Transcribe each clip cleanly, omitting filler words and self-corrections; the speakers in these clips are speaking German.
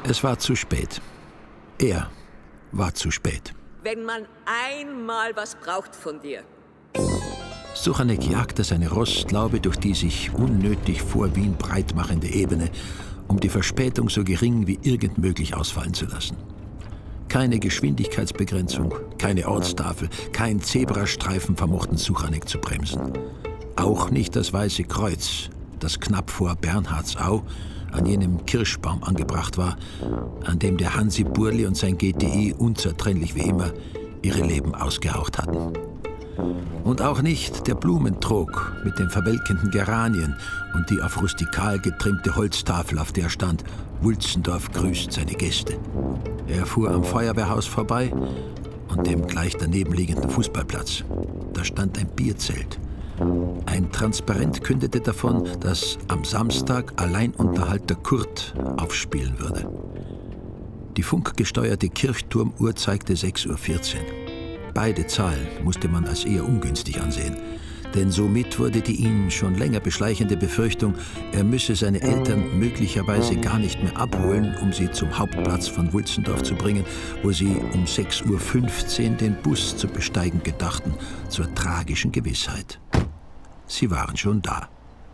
Es war zu spät. Er war zu spät. Wenn man einmal was braucht von dir. Suchanek jagte seine Rostlaube durch die sich unnötig vor Wien breitmachende Ebene, um die Verspätung so gering wie irgend möglich ausfallen zu lassen. Keine Geschwindigkeitsbegrenzung, keine Ortstafel, kein Zebrastreifen vermochten Suchanek zu bremsen. Auch nicht das Weiße Kreuz, das knapp vor Bernhardsau an jenem Kirschbaum angebracht war, an dem der Hansi Burli und sein GTI unzertrennlich wie immer ihre Leben ausgehaucht hatten. Und auch nicht der Blumentrog mit den verwelkenden Geranien und die auf rustikal getrimmte Holztafel, auf der stand: Wulzendorf grüßt seine Gäste. Er fuhr am Feuerwehrhaus vorbei und dem gleich daneben liegenden Fußballplatz. Da stand ein Bierzelt. Ein Transparent kündete davon, dass am Samstag Alleinunterhalter Kurt aufspielen würde. Die funkgesteuerte Kirchturmuhr zeigte 6:14 Uhr. Beide Zahlen musste man als eher ungünstig ansehen, denn somit wurde die ihn schon länger beschleichende Befürchtung, er müsse seine Eltern möglicherweise gar nicht mehr abholen, um sie zum Hauptplatz von Wulzendorf zu bringen, wo sie um 6:15 Uhr den Bus zu besteigen gedachten, zur tragischen Gewissheit. Sie waren schon da.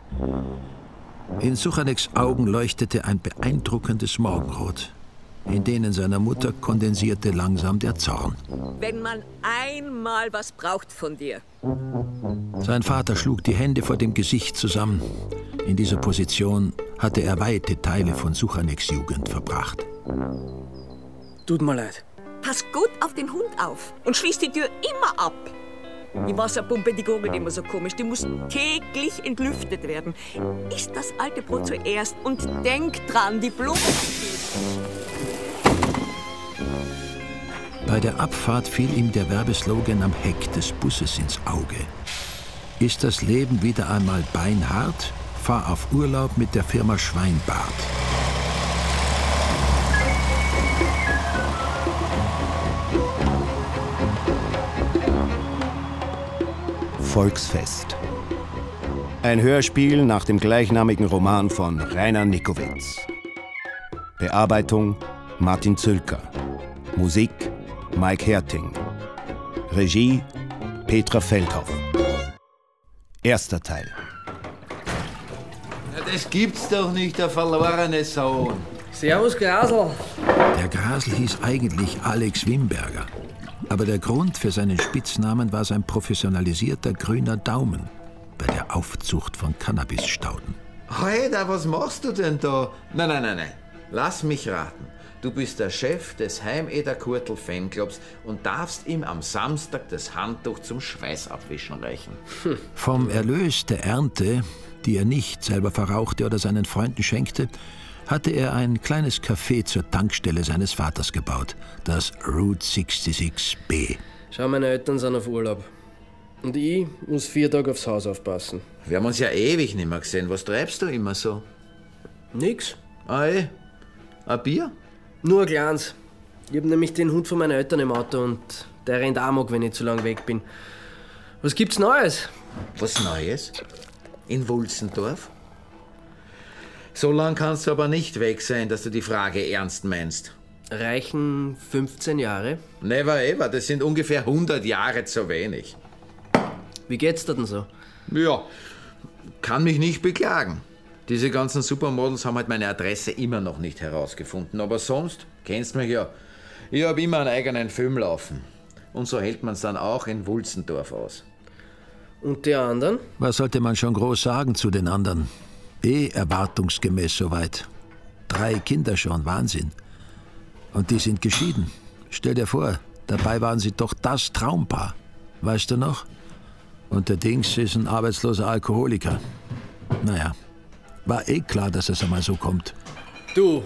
In Suchaneks Augen leuchtete ein beeindruckendes Morgenrot. In denen seiner Mutter kondensierte langsam der Zorn. Wenn man einmal was braucht von dir. Sein Vater schlug die Hände vor dem Gesicht zusammen. In dieser Position hatte er weite Teile von Suchaneks Jugend verbracht. Tut mir leid. Pass gut auf den Hund auf und schließ die Tür immer ab. Die Wasserpumpe, die gurgelt immer so komisch. Die muss täglich entlüftet werden. Iss das alte Brot zuerst und denk dran, die Blumen. Bei der Abfahrt fiel ihm der Werbeslogan am Heck des Busses ins Auge. Ist das Leben wieder einmal beinhart? Fahr auf Urlaub mit der Firma Schweinbart. Volksfest. Ein Hörspiel nach dem gleichnamigen Roman von Rainer Nickowitz. Bearbeitung Martin Zülker. Musik Mike Herting. Regie Petra Feldhoff. Erster Teil. Ja, das gibt's doch nicht, der verlorene Sohn. Servus, Grasl. Der Grasl hieß eigentlich Alex Wimberger. Aber der Grund für seinen Spitznamen war sein professionalisierter grüner Daumen bei der Aufzucht von Cannabisstauden. Hey, was machst du denn da? Nein. Lass mich raten. Du bist der Chef des Heimeder-Kurtl-Fanclubs und darfst ihm am Samstag das Handtuch zum Schweißabwischen reichen. Vom Erlös der Ernte, die er nicht selber verrauchte oder seinen Freunden schenkte, hatte er ein kleines Café zur Tankstelle seines Vaters gebaut, das Route 66B. Schau, meine Eltern sind auf Urlaub. Und ich muss 4 Tage aufs Haus aufpassen. Wir haben uns ja ewig nicht mehr gesehen. Was treibst du immer so? Nix. Ei, ein Bier? Nur ein kleines. Ich hab nämlich den Hund von meinen Eltern im Auto und der rennt amok, wenn ich zu lang weg bin. Was gibt's Neues? Was Neues? In Wulzendorf? So lang kannst du aber nicht weg sein, dass du die Frage ernst meinst. Reichen 15 Jahre? Never ever, das sind ungefähr 100 Jahre zu wenig. Wie geht's dir denn so? Ja, kann mich nicht beklagen. Diese ganzen Supermodels haben halt meine Adresse immer noch nicht herausgefunden. Aber sonst, kennst mich ja, ich hab immer einen eigenen Film laufen. Und so hält man's dann auch in Wulzendorf aus. Und die anderen? Was sollte man schon groß sagen zu den anderen? Erwartungsgemäß soweit. 3 Kinder schon, Wahnsinn. Und die sind geschieden. Stell dir vor, dabei waren sie doch das Traumpaar. Weißt du noch? Und der Dings ist ein arbeitsloser Alkoholiker. Naja, war klar, dass es einmal so kommt. Du,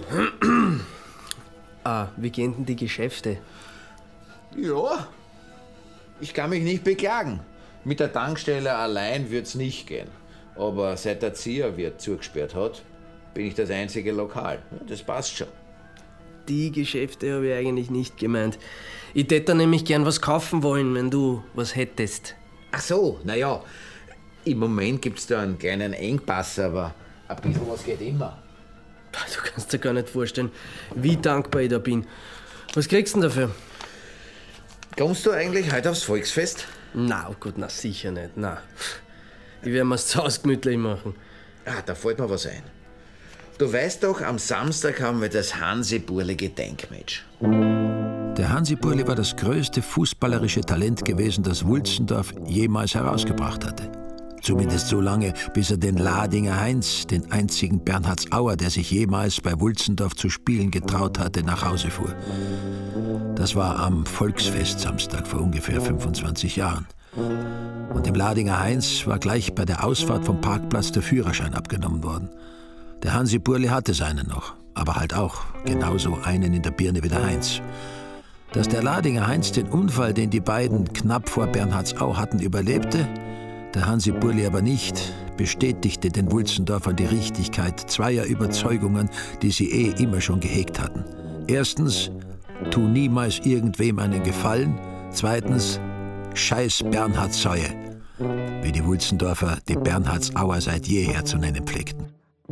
wie gehen denn die Geschäfte? Ja, ich kann mich nicht beklagen. Mit der Tankstelle allein wird's nicht gehen. Aber seit der Zieherwirt zugesperrt hat, bin ich das einzige Lokal. Ja, das passt schon. Die Geschäfte habe ich eigentlich nicht gemeint. Ich tät da nämlich gern was kaufen wollen, wenn du was hättest. Ach so, naja, im Moment gibt's da einen kleinen Engpass, aber ein bisschen was geht immer. Du kannst dir gar nicht vorstellen, wie dankbar ich da bin. Was kriegst du denn dafür? Kommst du eigentlich heute aufs Volksfest? Na, oh Gott, na sicher nicht, na. Ich werde mir's zu Hause gemütlich machen. Ah, da fällt mir was ein. Du weißt doch, am Samstag haben wir das Hansi-Burli-Gedenkmatch. Der Hansi Burli war das größte fußballerische Talent gewesen, das Wulzendorf jemals herausgebracht hatte. Zumindest so lange, bis er den Ladinger Heinz, den einzigen Bernhardsauer, der sich jemals bei Wulzendorf zu spielen getraut hatte, nach Hause fuhr. Das war am Volksfest-Samstag vor ungefähr 25 Jahren. Und dem Ladinger Heinz war gleich bei der Ausfahrt vom Parkplatz der Führerschein abgenommen worden. Der Hansi Burli hatte seinen noch, aber halt auch genauso einen in der Birne wie der Heinz. Dass der Ladinger Heinz den Unfall, den die beiden knapp vor Bernhardsau hatten, überlebte, der Hansi Burli aber nicht, bestätigte den Wulzendorfern die Richtigkeit zweier Überzeugungen, die sie immer schon gehegt hatten. Erstens, tu niemals irgendwem einen Gefallen. Zweitens, scheiß Bernhardsäue, wie die Wulzendorfer die Bernhardsauer seit jeher zu nennen pflegten.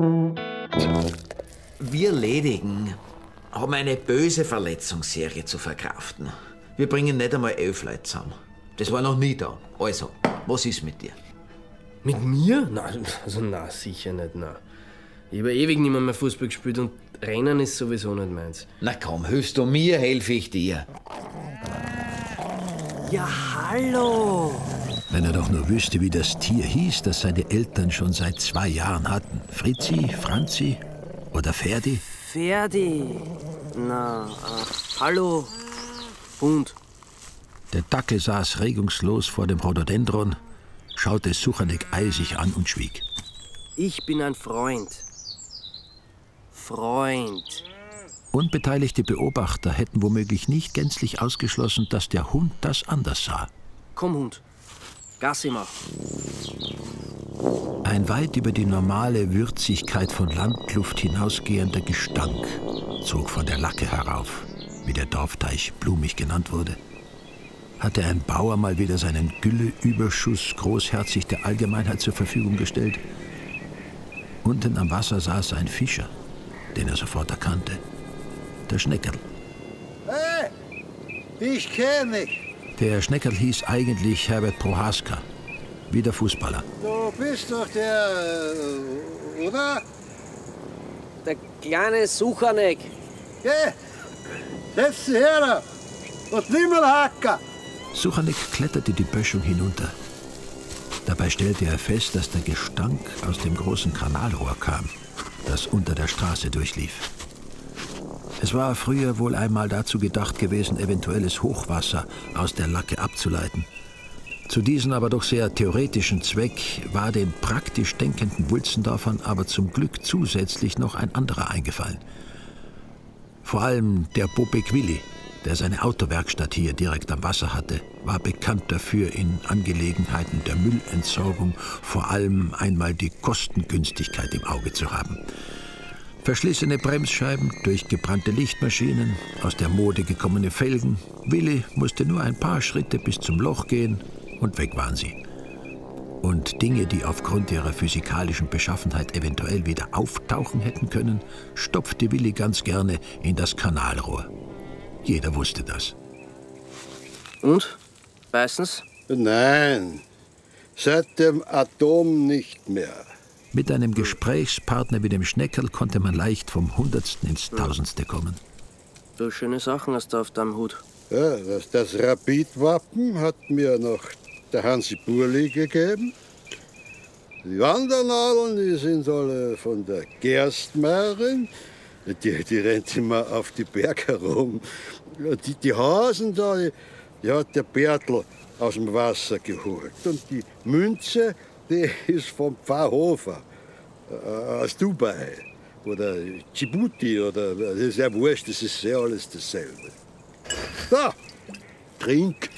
Wir Ledigen haben eine böse Verletzungsserie zu verkraften. Wir bringen nicht einmal 11 Leute zusammen. Das war noch nie da. Also, was ist mit dir? Mit mir? Nein, also na, sicher nicht, na. Ich habe ewig nicht mehr Fußball gespielt und Rennen ist sowieso nicht meins. Na komm, hilfst du mir, helfe ich dir. Ja, hallo! Wenn er doch nur wüsste, wie das Tier hieß, das seine Eltern schon seit 2 Jahren hatten. Fritzi, Franzi oder Ferdi? Ferdi! Na, hallo, Hund. Der Dackel saß regungslos vor dem Rhododendron, schaute Suchanek eisig an und schwieg. Ich bin ein Freund. Freund. Unbeteiligte Beobachter hätten womöglich nicht gänzlich ausgeschlossen, dass der Hund das anders sah. Komm, Hund. Gassi machen. Ein weit über die normale Würzigkeit von Landluft hinausgehender Gestank zog von der Lacke herauf, wie der Dorfteich blumig genannt wurde. Hatte ein Bauer mal wieder seinen Gülleüberschuss großherzig der Allgemeinheit zur Verfügung gestellt? Unten am Wasser saß ein Fischer, den er sofort erkannte. Der Schneckerl. Hey, ich kenne dich. Der Schneckerl hieß eigentlich Herbert Prohaska, wie der Fußballer. Du bist doch der, oder? Der kleine Suchanek. Geh, setz dich her und nimm mal Hacker. Suchanek kletterte die Böschung hinunter. Dabei stellte er fest, dass der Gestank aus dem großen Kanalrohr kam, das unter der Straße durchlief. Es war früher wohl einmal dazu gedacht gewesen, eventuelles Hochwasser aus der Lacke abzuleiten. Zu diesem aber doch sehr theoretischen Zweck war den praktisch denkenden Wulzendorfern aber zum Glück zusätzlich noch ein anderer eingefallen. Vor allem der Bobek Willi, der seine Autowerkstatt hier direkt am Wasser hatte, war bekannt dafür, in Angelegenheiten der Müllentsorgung vor allem einmal die Kostengünstigkeit im Auge zu haben. Verschlissene Bremsscheiben, durchgebrannte Lichtmaschinen, aus der Mode gekommene Felgen. Willi musste nur ein paar Schritte bis zum Loch gehen und weg waren sie. Und Dinge, die aufgrund ihrer physikalischen Beschaffenheit eventuell wieder auftauchen hätten können, stopfte Willi ganz gerne in das Kanalrohr. Jeder wusste das. Und? Beißen's? Nein, seit dem Atom nicht mehr. Mit einem Gesprächspartner wie dem Schneckerl konnte man leicht vom Hundertsten ins Tausendste kommen. Du, schöne Sachen hast du auf deinem Hut. Ja, das Rapid-Wappen hat mir noch der Hansi Burli gegeben. Die Wandernadeln, die sind alle von der Gerstmeirin. Die rennt immer auf die Berge herum. Die Hasen da, die hat der Bertl aus dem Wasser geholt. Und die Münze, die ist vom Pfarrhofer aus Dubai oder Djibouti oder das ist ja wurscht, das ist ja alles dasselbe. Da, trink.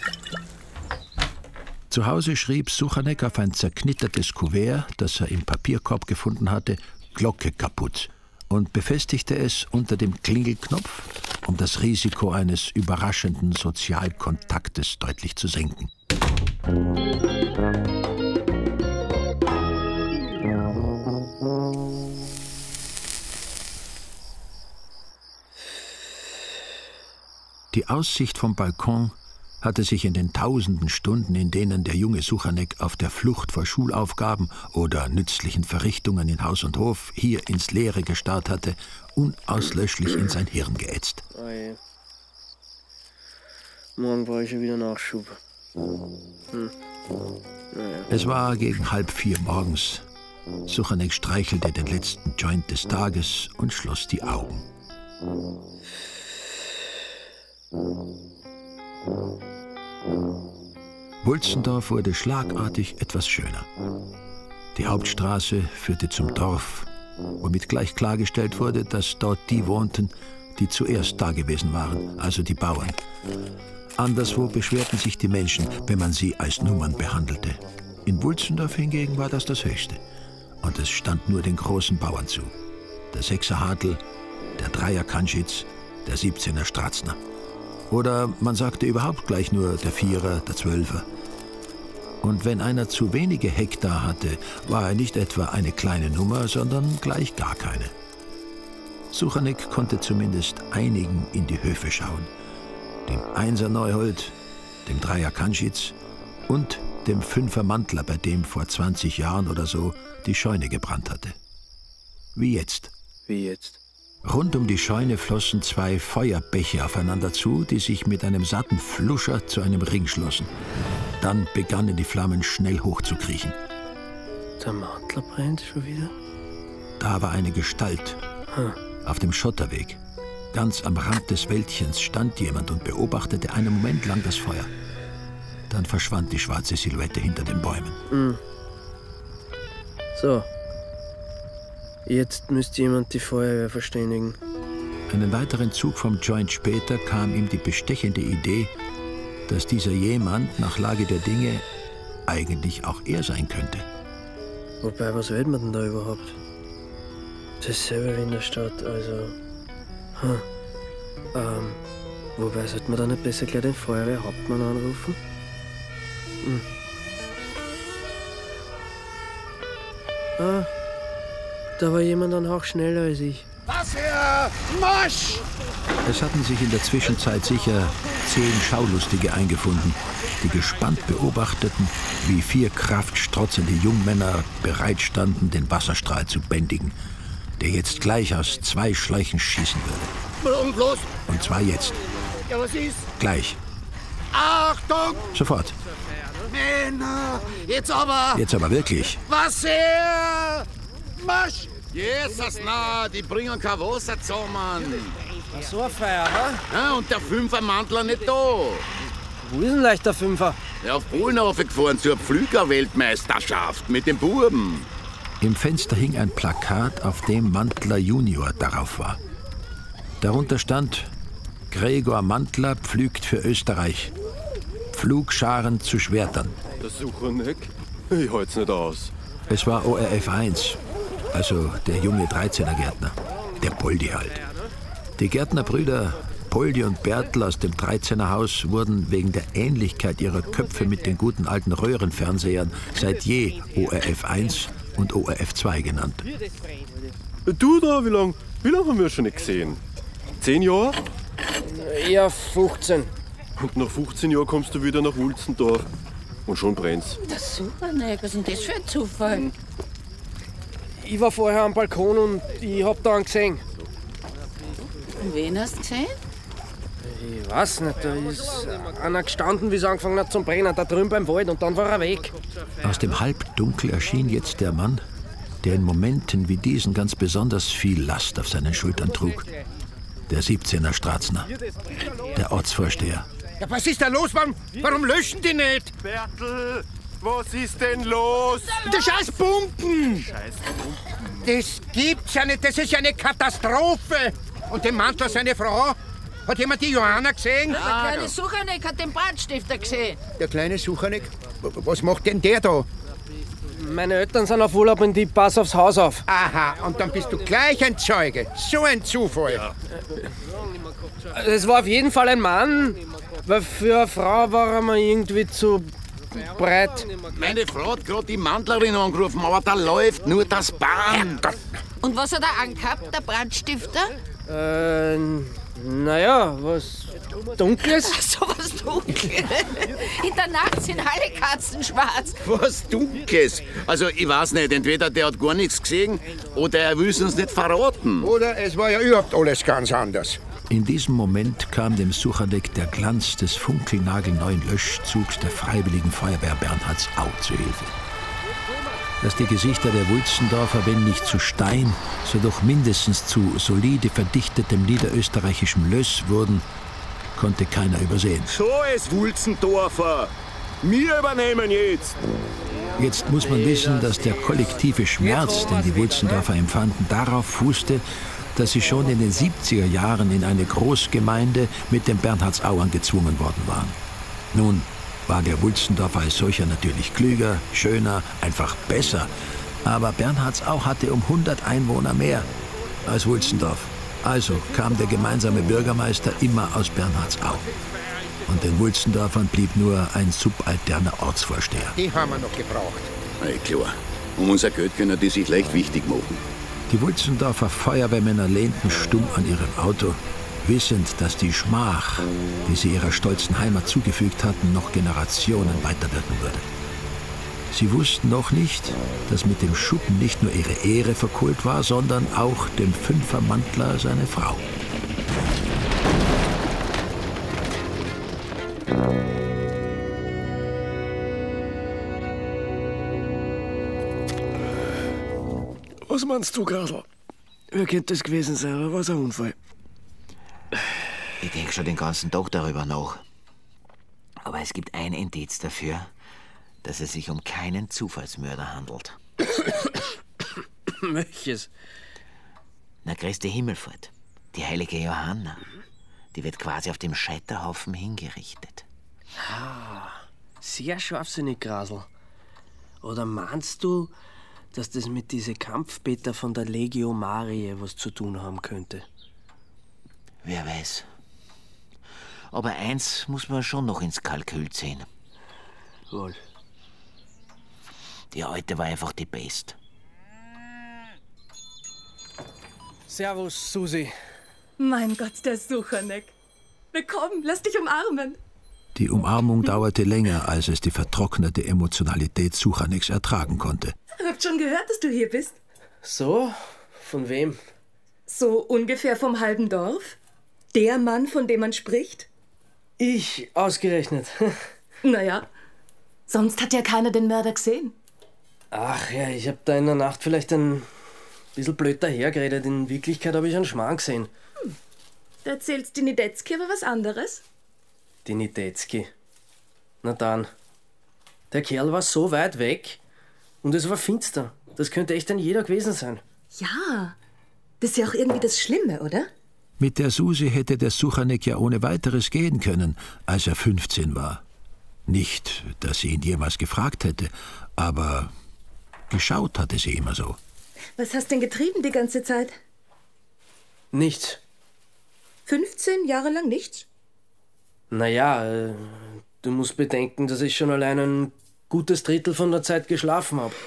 Zu Hause schrieb Suchanek auf ein zerknittertes Kuvert, das er im Papierkorb gefunden hatte, Glocke kaputt und befestigte es unter dem Klingelknopf, um das Risiko eines überraschenden Sozialkontaktes deutlich zu senken. Die Aussicht vom Balkon hatte sich in den tausenden Stunden, in denen der junge Suchanek auf der Flucht vor Schulaufgaben oder nützlichen Verrichtungen in Haus und Hof hier ins Leere gestarrt hatte, unauslöschlich in sein Hirn geätzt. Oje. Morgen brauche ich schon wieder Nachschub. Naja. Es war gegen 3:30 morgens. Suchanek streichelte den letzten Joint des Tages und schloss die Augen. Wulzendorf wurde schlagartig etwas schöner. Die Hauptstraße führte zum Dorf, womit gleich klargestellt wurde, dass dort die wohnten, die zuerst da gewesen waren, also die Bauern. Anderswo beschwerten sich die Menschen, wenn man sie als Nummern behandelte. In Wulzendorf hingegen war das Höchste. Und es stand nur den großen Bauern zu. Der 6er Hartl, der 3er Kanschitz, der 17er Stratzner. Oder man sagte überhaupt gleich nur der 4er, der 12er. Und wenn einer zu wenige Hektar hatte, war er nicht etwa eine kleine Nummer, sondern gleich gar keine. Suchanek konnte zumindest einigen in die Höfe schauen. Dem 1er Neuhold, dem 3er Kanschitz und dem 5er Mantler, bei dem vor 20 Jahren oder so die Scheune gebrannt hatte. Wie jetzt. Wie jetzt? Rund um die Scheune flossen 2 Feuerbäche aufeinander zu, die sich mit einem satten Fluscher zu einem Ring schlossen. Dann begannen die Flammen schnell hochzukriechen. Der Mantler brennt schon wieder? Da war eine Gestalt. Auf dem Schotterweg. Ganz am Rand des Wäldchens stand jemand und beobachtete einen Moment lang das Feuer. Dann verschwand die schwarze Silhouette hinter den Bäumen. So. Jetzt müsste jemand die Feuerwehr verständigen. Einen weiteren Zug vom Joint später kam ihm die bestechende Idee, dass dieser jemand nach Lage der Dinge eigentlich auch er sein könnte. Wobei, was will man denn da überhaupt? Das ist selber wie in der Stadt, also... Wobei, sollte man da nicht besser gleich den Feuerwehrhauptmann anrufen? Da war jemand ein Hauch schneller als ich. Was her? Marsch! Es hatten sich in der Zwischenzeit sicher 10 Schaulustige eingefunden, die gespannt beobachteten, wie 4 kraftstrotzende Jungmänner bereit standen, den Wasserstrahl zu bändigen, der jetzt gleich aus 2 Schläuchen schießen würde. Und los! Und zwar jetzt. Ja, was ist? Gleich. Achtung! Sofort. Männer! Jetzt aber! Jetzt aber wirklich. Was her? Marsch! Jesus, na, die bringen kein Wasser zusammen. So ein Feuer, ha? Ja, und der 5er Mantler nicht da. Wo ist denn leicht der Fünfer? Er auf Polen raufgefahren zur Pflüger-Weltmeisterschaft mit den Buben. Im Fenster hing ein Plakat, auf dem Mantler Junior darauf war. Darunter stand: Gregor Mantler pflügt für Österreich. Pflugscharen zu Schwertern. Der Suchanek? Ich halt's nicht aus. Es war ORF 1, also der junge 13er Gärtner, der Poldi halt. Die Gärtnerbrüder Poldi und Bertl aus dem 13er Haus wurden wegen der Ähnlichkeit ihrer Köpfe mit den guten alten Röhrenfernsehern seit je ORF 1 und ORF 2 genannt. Du da, wie lang haben wir schon nicht gesehen? 10 Jahre? Ja, 15. Und nach 15 Jahren kommst du wieder nach Wulzendorf. Und schon brennt's. Das ist super, ne? Was ist denn das für ein Zufall? Ich war vorher am Balkon und ich hab da einen gesehen. Und wen hast du gesehen? Ich weiß nicht, da ist einer gestanden, wie es angefangen hat zum Brennen, da drüben beim Wald, und dann war er weg. Aus dem Halbdunkel erschien jetzt der Mann, der in Momenten wie diesen ganz besonders viel Last auf seinen Schultern trug. Der 17er Stratzner, der Ortsvorsteher. Ja, was ist da los? Warum löschen die nicht? Bertl, was ist denn los? Die scheiß Pumpen! Das gibt's ja nicht, das ist ja eine Katastrophe! Und der Mantler, seine Frau? Hat jemand die Johanna gesehen? Der kleine Suchanek hat den Brandstifter gesehen. Der kleine Suchanek? Was macht denn der da? Meine Eltern sind auf Urlaub und ich pass aufs Haus auf. Aha, und dann bist du gleich ein Zeuge. So ein Zufall. Ja. Es war auf jeden Fall ein Mann, weil für eine Frau war er mir irgendwie zu breit. Meine Frau hat gerade die Mantlerin angerufen, aber da läuft nur das Bahn. Und was hat er angehabt, der Brandstifter? Naja, was Dunkles? Ach, so was Dunkles. In der Nacht sind alle Katzen schwarz. Was Dunkles? Also, ich weiß nicht, entweder der hat gar nichts gesehen oder er will es uns nicht verraten. Oder es war ja überhaupt alles ganz anders. In diesem Moment kam dem Suchanek der Glanz des funkelnagelneuen Löschzugs der Freiwilligen Feuerwehr Bernhardsau zu Hilfe. Dass die Gesichter der Wulzendorfer, wenn nicht zu Stein, so doch mindestens zu solide verdichtetem niederösterreichischem Löss wurden, konnte keiner übersehen. So ist Wulzendorfer. Wir übernehmen jetzt. Jetzt muss man wissen, dass der kollektive Schmerz, den die Wulzendorfer empfanden, darauf fußte, dass sie schon in den 70er Jahren in eine Großgemeinde mit den Bernhardsauern gezwungen worden waren. Nun war der Wulzendorfer als solcher natürlich klüger, schöner, einfach besser. Aber Bernhardsau hatte um 100 Einwohner mehr als Wulzendorf. Also kam der gemeinsame Bürgermeister immer aus Bernhardsau. Und den Wulzendorfern blieb nur ein subalterner Ortsvorsteher. Die haben wir noch gebraucht. Hey, klar. Um unser Geld können die sich leicht wichtig machen. Die Wulzendorfer Feuerwehrmänner lehnten stumm an ihrem Auto, wissend, dass die Schmach, die sie ihrer stolzen Heimat zugefügt hatten, noch Generationen weiterwirken würde. Sie wussten noch nicht, dass mit dem Schuppen nicht nur ihre Ehre verkohlt war, sondern auch dem Fünfermantler seine Frau. Was meinst du, Grasl? Wer könnte das gewesen sein, oder war es ein Unfall? Ich denke schon den ganzen Tag darüber nach. Aber es gibt ein Indiz dafür, dass es sich um keinen Zufallsmörder handelt. Welches? Na, Christi Himmelfahrt. Die heilige Johanna. Die wird quasi auf dem Scheiterhaufen hingerichtet. Ah, sehr scharfsinnig, Grasl. Oder meinst du, dass das mit diesen Kampfbeter von der Legio Mariae was zu tun haben könnte? Wer weiß. Aber eins muss man schon noch ins Kalkül ziehen. Wohl. Die Alte war einfach die Best. Servus, Susi. Mein Gott, der Suchanek. Willkommen, lass dich umarmen. Die Umarmung dauerte länger, als es die vertrocknete Emotionalität Suchaneks ertragen konnte. Ich hab schon gehört, dass du hier bist. So? Von wem? So ungefähr vom halben Dorf? Der Mann, von dem man spricht? Ich, ausgerechnet. Naja, sonst hat ja keiner den Mörder gesehen. Ach ja, ich hab da in der Nacht vielleicht ein bisschen blöd dahergeredet. In Wirklichkeit habe ich einen Schmarrn gesehen. Da erzählst die Niedetzky aber was anderes. Die Niedetzky. Na dann. Der Kerl war so weit weg und es war finster. Das könnte echt ein jeder gewesen sein. Ja, das ist ja auch irgendwie das Schlimme, oder? Mit der Susi hätte der Suchanek ja ohne weiteres gehen können, als er 15 war. Nicht, dass sie ihn jemals gefragt hätte, aber geschaut hatte sie immer so. Was hast denn getrieben die ganze Zeit? Nichts. 15 Jahre lang nichts? Naja, du musst bedenken, dass ich schon allein ein gutes Drittel von der Zeit geschlafen habe.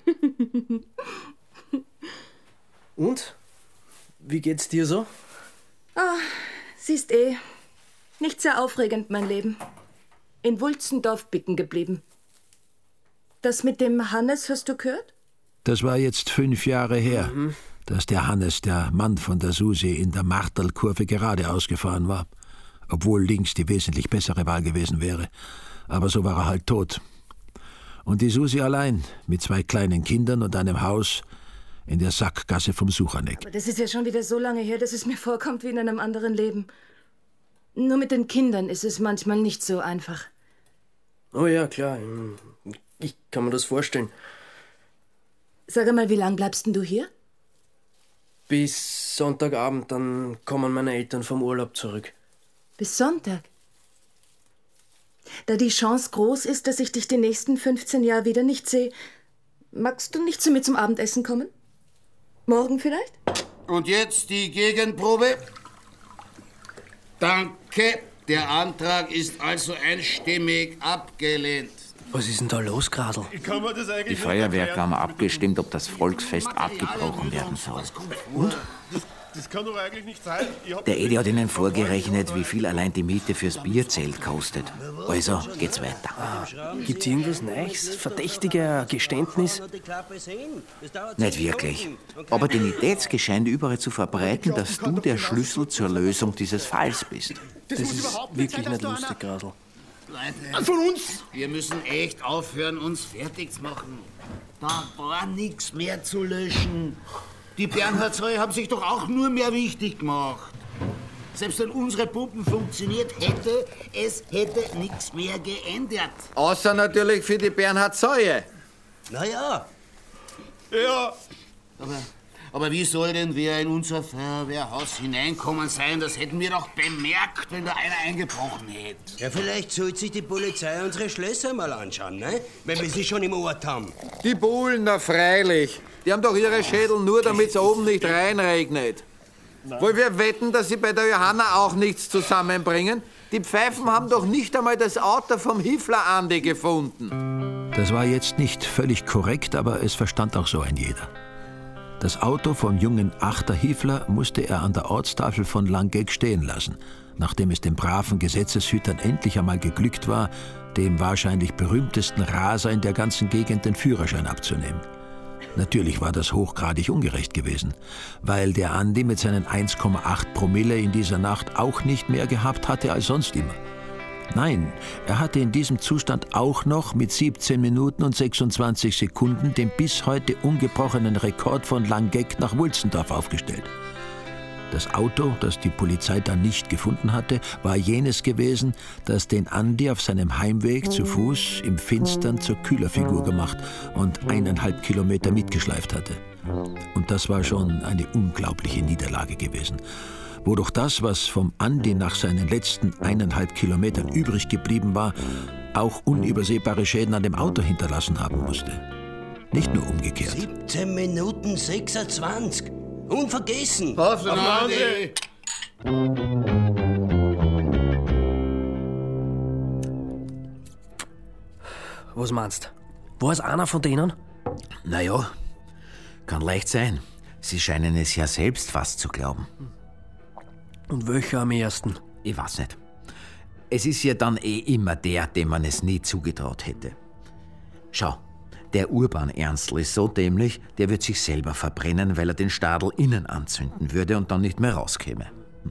Und? Wie geht's dir so? Ah, siehst nicht sehr aufregend, mein Leben. In Wulzendorf bicken geblieben. Das mit dem Hannes hast du gehört? Das war jetzt 5 Jahre her, dass der Hannes, der Mann von der Susi, in der Marterlkurve gerade ausgefahren war. Obwohl links die wesentlich bessere Wahl gewesen wäre. Aber so war er halt tot. Und die Susi allein, mit 2 kleinen Kindern und einem Haus in der Sackgasse vom Suchanek. Aber das ist ja schon wieder so lange her, dass es mir vorkommt wie in einem anderen Leben. Nur mit den Kindern ist es manchmal nicht so einfach. Oh ja, klar. Ich kann mir das vorstellen. Sag einmal, wie lang bleibst denn du hier? Bis Sonntagabend, dann kommen meine Eltern vom Urlaub zurück. Bis Sonntag? Da die Chance groß ist, dass ich dich die nächsten 15 Jahre wieder nicht sehe, magst du nicht zu mir zum Abendessen kommen? Morgen vielleicht? Und jetzt die Gegenprobe. Danke. Der Antrag ist also einstimmig abgelehnt. Was ist denn da los, Gradl? Die Feuerwehrker haben abgestimmt, ob das Volksfest abgebrochen werden soll. Und? Das kann doch eigentlich nicht sein. Der Edi hat ihnen vorgerechnet, wie viel allein die Miete fürs Bierzelt kostet. Also geht's weiter. Gibt's irgendwas Neues? Verdächtiger Geständnis? Nicht wirklich. Aber die Idee scheint überall zu verbreiten, dass du der Schlüssel zur Lösung dieses Falls bist. Das ist wirklich nicht lustig, Grasl. Leute, von uns! Wir müssen echt aufhören, uns fertig zu machen. Da war nichts mehr zu löschen. Die Bernhardsreue haben sich doch auch nur mehr wichtig gemacht. Selbst wenn unsere Pumpen funktioniert hätte, es hätte nichts mehr geändert. Außer natürlich für die Bernhardsäue. Naja. Ja. Aber wie soll denn wer in unser Feuerwehrhaus hineinkommen sein? Das hätten wir doch bemerkt, wenn da einer eingebrochen hätte. Ja, vielleicht sollte sich die Polizei unsere Schlösser mal anschauen, ne? Wenn wir sie schon im Ort haben. Die Bullen, na freilich. Die haben doch ihre Schädel nur, damit es oben nicht reinregnet. Wollen wir wetten, dass sie bei der Johanna auch nichts zusammenbringen? Die Pfeifen haben doch nicht einmal das Auto vom Hifler Andi gefunden. Das war jetzt nicht völlig korrekt, aber es verstand auch so ein jeder. Das Auto vom jungen Achter Hifler musste er an der Ortstafel von Langeck stehen lassen, nachdem es den braven Gesetzeshütern endlich einmal geglückt war, dem wahrscheinlich berühmtesten Raser in der ganzen Gegend den Führerschein abzunehmen. Natürlich war das hochgradig ungerecht gewesen, weil der Andi mit seinen 1,8 Promille in dieser Nacht auch nicht mehr gehabt hatte als sonst immer. Nein, er hatte in diesem Zustand auch noch mit 17 Minuten und 26 Sekunden den bis heute ungebrochenen Rekord von Langeck nach Wulzendorf aufgestellt. Das Auto, das die Polizei dann nicht gefunden hatte, war jenes gewesen, das den Andi auf seinem Heimweg zu Fuß im Finstern zur Kühlerfigur gemacht und 1,5 Kilometer mitgeschleift hatte. Und das war schon eine unglaubliche Niederlage gewesen, wodurch das, was vom Andi nach seinen letzten 1,5 Kilometern übrig geblieben war, auch unübersehbare Schäden an dem Auto hinterlassen haben musste. Nicht nur umgekehrt. 17 Minuten 26. Unvergessen. Auf den Andi! Was meinst du? War es einer von denen? Naja, kann leicht sein. Sie scheinen es ja selbst fast zu glauben. Und welcher am ersten? Ich weiß nicht. Es ist ja dann immer der, dem man es nie zugetraut hätte. Schau, der Urban Ernstl ist so dämlich, der wird sich selber verbrennen, weil er den Stadel innen anzünden würde und dann nicht mehr rauskäme.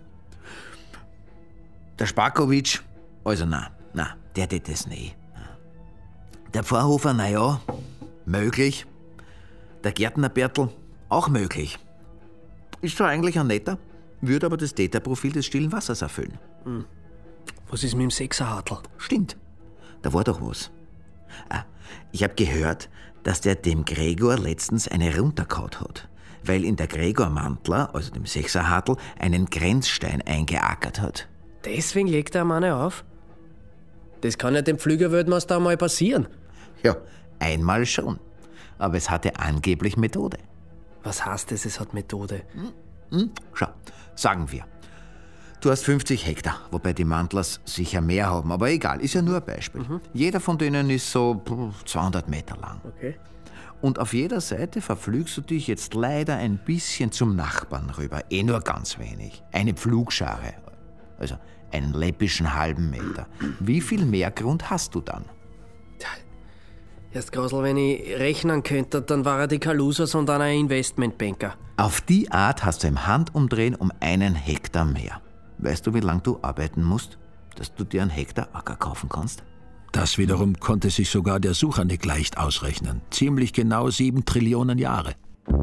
Der Spakovic, also na, der tät es nie. Der Pfarrhofer, naja, möglich. Der Gärtner Bertl, auch möglich. Ist zwar eigentlich ein netter, würde aber das Täterprofil des stillen Wassers erfüllen. Was ist mit dem Sechserhartl? Stimmt, da war doch was. Ich hab gehört, dass der dem Gregor letztens eine runtergehauen hat, weil in der Gregor Mantler, also dem Sechserhartl, einen Grenzstein eingeackert hat. Deswegen legt er eine auf? Das kann ja dem Pflügerweltmeister mal passieren. Ja, einmal schon. Aber es hatte angeblich Methode. Was heißt das, es hat Methode? Schau, sagen wir. Du hast 50 Hektar, wobei die Mantlers sicher mehr haben, aber egal, ist ja nur ein Beispiel. Jeder von denen ist so 200 Meter lang. Okay. Und auf jeder Seite verflügst du dich jetzt leider ein bisschen zum Nachbarn rüber, nur ganz wenig. Eine Pflugschare, also einen läppischen halben Meter. Wie viel Meergrund hast du dann? Erst Grasl, wenn ich rechnen könnte, dann war er die Kalusa, sondern ein Investmentbanker. Auf die Art hast du im Handumdrehen um 1 Hektar mehr. Weißt du, wie lange du arbeiten musst, dass du dir einen Hektar Acker kaufen kannst? Das wiederum konnte sich sogar der Suchernick leicht ausrechnen. Ziemlich genau 7 Trillionen Jahre.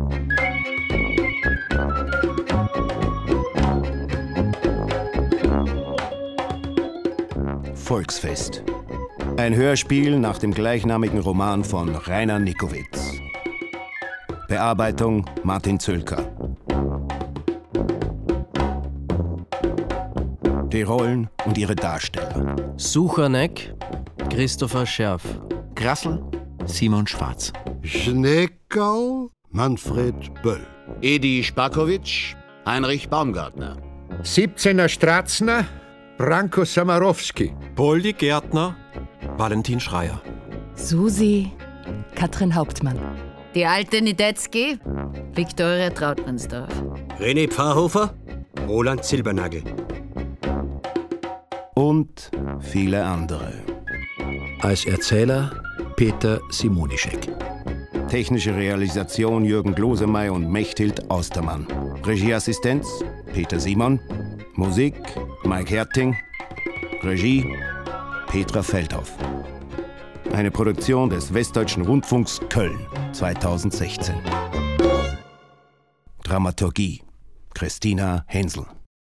Volksfest. Ein Hörspiel nach dem gleichnamigen Roman von Rainer Nikowitz. Bearbeitung Martin Zülker. Die Rollen und ihre Darsteller. Sucherneck, Christopher Scherf. Grassl, Simon Schwarz. Schneekau, Manfred Böll. Edi Spakovic, Heinrich Baumgartner. 17er Stratzner, Branko Samarowski. Poldi Gärtner, Valentin Schreier. Susi, Katrin Hauptmann. Die alte Niedetzky, Viktoria Trautmannsdorf. René Pfarrhofer, Roland Silbernagel. Und viele andere. Als Erzähler Peter Simonischek. Technische Realisation Jürgen Glosemey und Mechthild Austermann. Regieassistenz Peter Simon. Musik Mike Herting. Regie Petra Feldhoff. Eine Produktion des Westdeutschen Rundfunks Köln 2016. Dramaturgie Christina Hensel.